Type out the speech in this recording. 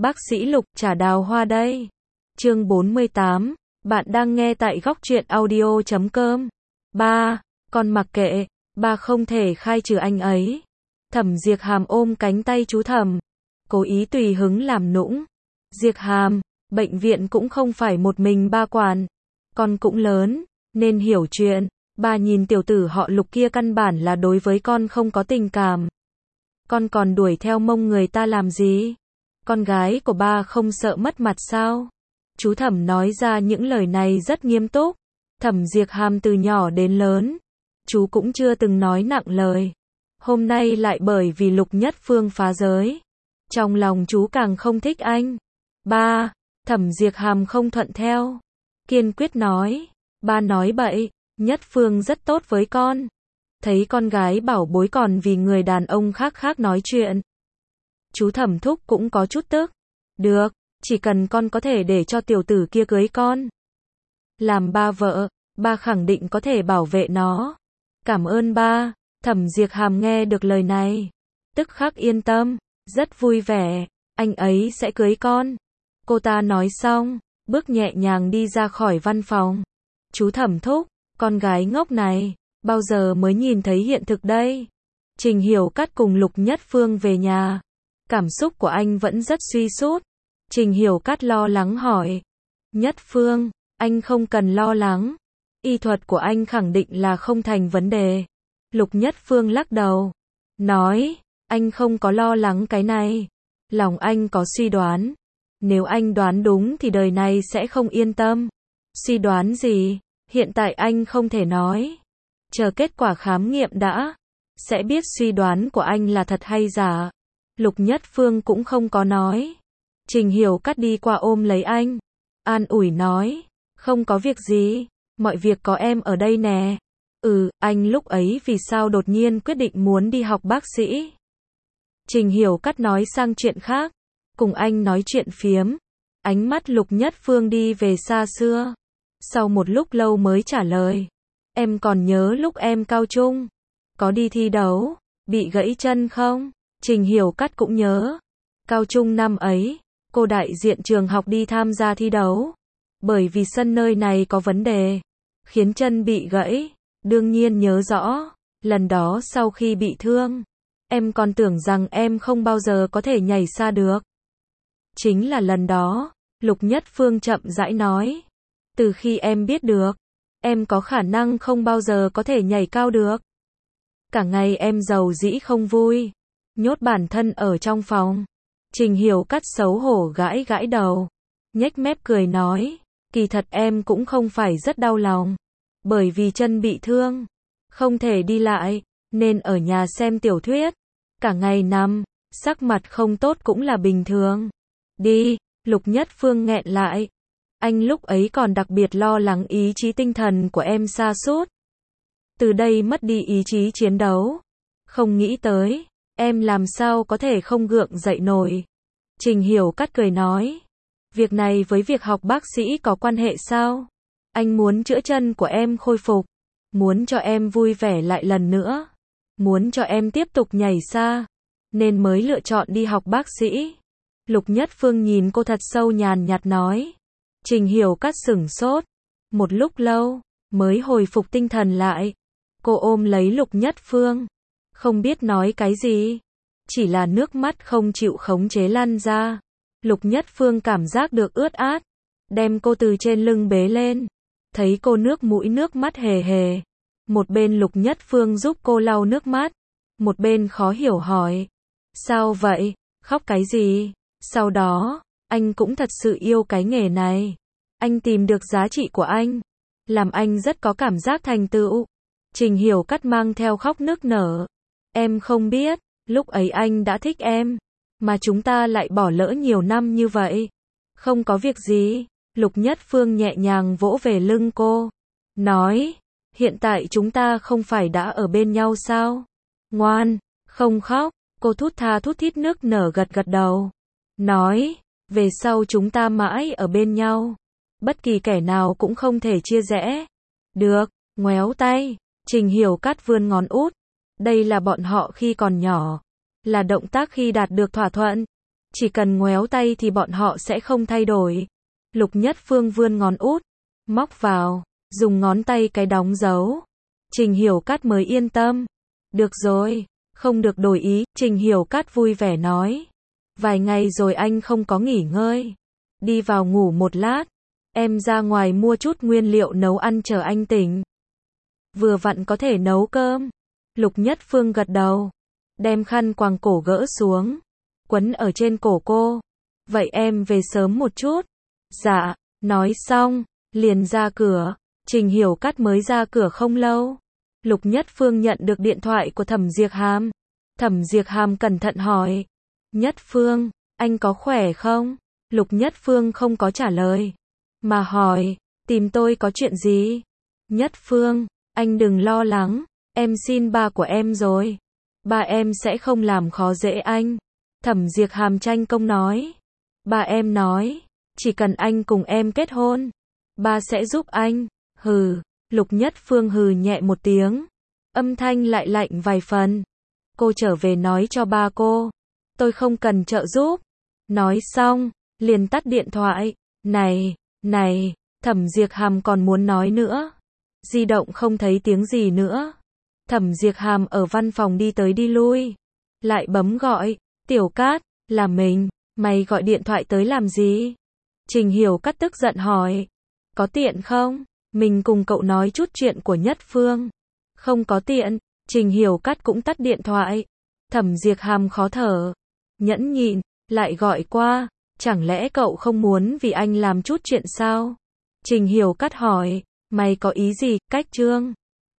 Bác sĩ Lục trả đào hoa đây. Chương 48, bạn đang nghe tại góc truyện audio.com. Ba, con mặc kệ, ba không thể khai trừ anh ấy. Thẩm Diệp Hàm ôm cánh tay chú Thẩm, cố ý tùy hứng làm nũng. Diệp Hàm, bệnh viện cũng không phải một mình ba quản, con cũng lớn, nên hiểu chuyện. Ba nhìn tiểu tử họ Lục kia căn bản là đối với con không có tình cảm. Con còn đuổi theo mông người ta làm gì? Con gái của ba không sợ mất mặt sao? Chú Thẩm nói ra những lời này rất nghiêm túc. Thẩm Diệp Hàm từ nhỏ đến lớn, chú cũng chưa từng nói nặng lời. Hôm nay lại bởi vì Lục Nhất Phương phá giới, trong lòng chú càng không thích anh. Ba, Thẩm Diệp Hàm không thuận theo, kiên quyết nói, ba nói bậy, Nhất Phương rất tốt với con. Thấy con gái bảo bối còn vì người đàn ông khác nói chuyện. Chú Thẩm thúc cũng có chút tức. Được, chỉ cần con có thể để cho tiểu tử kia cưới con, làm ba vợ, ba khẳng định có thể bảo vệ nó. Cảm ơn ba. Thẩm Diệp Hàm nghe được lời này, tức khắc yên tâm, rất vui vẻ, anh ấy sẽ cưới con. Cô ta nói xong, bước nhẹ nhàng đi ra khỏi văn phòng. Chú Thẩm thúc, con gái ngốc này, bao giờ mới nhìn thấy hiện thực đây? Trình Hiểu Cát cùng Lục Nhất Phương về nhà, cảm xúc của anh vẫn rất suy sút. Trình Hiểu Cát lo lắng hỏi, Nhất Phương, anh không cần lo lắng, y thuật của anh khẳng định là không thành vấn đề. Lục Nhất Phương lắc đầu, nói, anh không có lo lắng cái này, lòng anh có suy đoán, nếu anh đoán đúng thì đời này sẽ không yên tâm. Suy đoán gì? Hiện tại anh không thể nói, chờ kết quả khám nghiệm đã, sẽ biết suy đoán của anh là thật hay giả. Lục Nhất Phương cũng không có nói. Trình Hiểu Cát đi qua ôm lấy anh, an ủi nói, không có việc gì, mọi việc có em ở đây nè. Anh lúc ấy vì sao đột nhiên quyết định muốn đi học bác sĩ? Trình Hiểu Cát nói sang chuyện khác, cùng anh nói chuyện phiếm. Ánh mắt Lục Nhất Phương đi về xa xưa. Sau một lúc lâu mới trả lời, em còn nhớ lúc em cao trung, có đi thi đấu, bị gãy chân không? Trình Hiểu Cát cũng nhớ. Cao trung năm ấy, cô đại diện trường học đi tham gia thi đấu. Bởi vì sân nơi này có vấn đề, khiến chân bị gãy. Đương nhiên nhớ rõ, lần đó sau khi bị thương, em còn tưởng rằng em không bao giờ có thể nhảy xa được. Chính là lần đó, Lục Nhất Phương chậm rãi nói, từ khi em biết được, em có khả năng không bao giờ có thể nhảy cao được. Cả ngày em giàu dĩ không vui, nhốt bản thân ở trong phòng. Trình Hiểu Cát xấu hổ gãi gãi đầu, nhếch mép cười nói, kỳ thật em cũng không phải rất đau lòng. Bởi vì chân bị thương, không thể đi lại, nên ở nhà xem tiểu thuyết, cả ngày nằm, sắc mặt không tốt cũng là bình thường. Đi, Lục Nhất Phương nghẹn lại. Anh lúc ấy còn đặc biệt lo lắng ý chí tinh thần của em sa sút. Từ đây mất đi ý chí chiến đấu. Không nghĩ tới, em làm sao có thể không gượng dậy nổi. Trình Hiểu Cát cười nói, việc này với việc học bác sĩ có quan hệ sao? Anh muốn chữa chân của em khôi phục, muốn cho em vui vẻ lại lần nữa, muốn cho em tiếp tục nhảy xa, nên mới lựa chọn đi học bác sĩ. Lục Nhất Phương nhìn cô thật sâu nhàn nhạt nói. Trình Hiểu Cát sửng sốt, một lúc lâu, mới hồi phục tinh thần lại. Cô ôm lấy Lục Nhất Phương, không biết nói cái gì, chỉ là nước mắt không chịu khống chế lăn ra. Lục Nhất Phương cảm giác được ướt át, đem cô từ trên lưng bế lên. Thấy cô nước mũi nước mắt hề hề. Một bên Lục Nhất Phương giúp cô lau nước mắt, một bên khó hiểu hỏi, sao vậy, khóc cái gì? Sau đó, anh cũng thật sự yêu cái nghề này. Anh tìm được giá trị của anh, làm anh rất có cảm giác thành tựu. Trình Hiểu Cát mang theo khóc nức nở. Em không biết, lúc ấy anh đã thích em, mà chúng ta lại bỏ lỡ nhiều năm như vậy. Không có việc gì. Lục Nhất Phương nhẹ nhàng vỗ về lưng cô, nói, hiện tại chúng ta không phải đã ở bên nhau sao? Ngoan, không khóc. Cô thút tha thút thít nước nở gật gật đầu, nói, về sau chúng ta mãi ở bên nhau, bất kỳ kẻ nào cũng không thể chia rẽ. Được, ngoéo tay. Trình Hiểu Cát vươn ngón út. Đây là bọn họ khi còn nhỏ, là động tác khi đạt được thỏa thuận. chỉ cần ngoéo tay thì bọn họ sẽ không thay đổi. Lục Nhất Phương vươn ngón út, móc vào, dùng ngón tay cái đóng dấu. Trình Hiểu Cát mới yên tâm. Được rồi, không được đổi ý, Trình Hiểu Cát vui vẻ nói. Vài ngày rồi anh không có nghỉ ngơi. Đi vào ngủ một lát, em ra ngoài mua chút nguyên liệu nấu ăn chờ anh tỉnh. Vừa vặn có thể nấu cơm. Lục Nhất Phương gật đầu, đem khăn quàng cổ gỡ xuống, quấn ở trên cổ cô. Vậy em về sớm một chút. Dạ, nói xong, liền ra cửa. Trình Hiểu Cát mới ra cửa không lâu. Lục Nhất Phương nhận được điện thoại của Thẩm Diệp Hàm. Thẩm Diệp Hàm cẩn thận hỏi. Nhất Phương, anh có khỏe không? Lục Nhất Phương không có trả lời, mà hỏi, tìm tôi có chuyện gì? Nhất Phương, anh đừng lo lắng, em xin ba của em rồi. Ba em sẽ không làm khó dễ anh. Thẩm Diệp Hàm tranh công nói. Ba em nói, chỉ cần anh cùng em kết hôn, ba sẽ giúp anh. Hừ, Lục Nhất Phương hừ nhẹ một tiếng, âm thanh lại lạnh vài phần. Cô trở về nói cho ba cô, tôi không cần trợ giúp. Nói xong, liền tắt điện thoại. Này, Thẩm Diệp Hàm còn muốn nói nữa. Di động không thấy tiếng gì nữa. Thẩm Diệp Hàm ở văn phòng đi tới đi lui, lại bấm gọi. Tiểu Cát, là mình, mày gọi điện thoại tới làm gì? Trình Hiểu Cát tức giận hỏi. Có tiện không? Mình cùng cậu nói chút chuyện của Nhất Phương. Không có tiện. Trình Hiểu Cát cũng tắt điện thoại. Thẩm Diệp Hàm khó thở, nhẫn nhịn, lại gọi qua. Chẳng lẽ cậu không muốn vì anh làm chút chuyện sao? Trình Hiểu Cát hỏi. Mày có ý gì? Cách Trương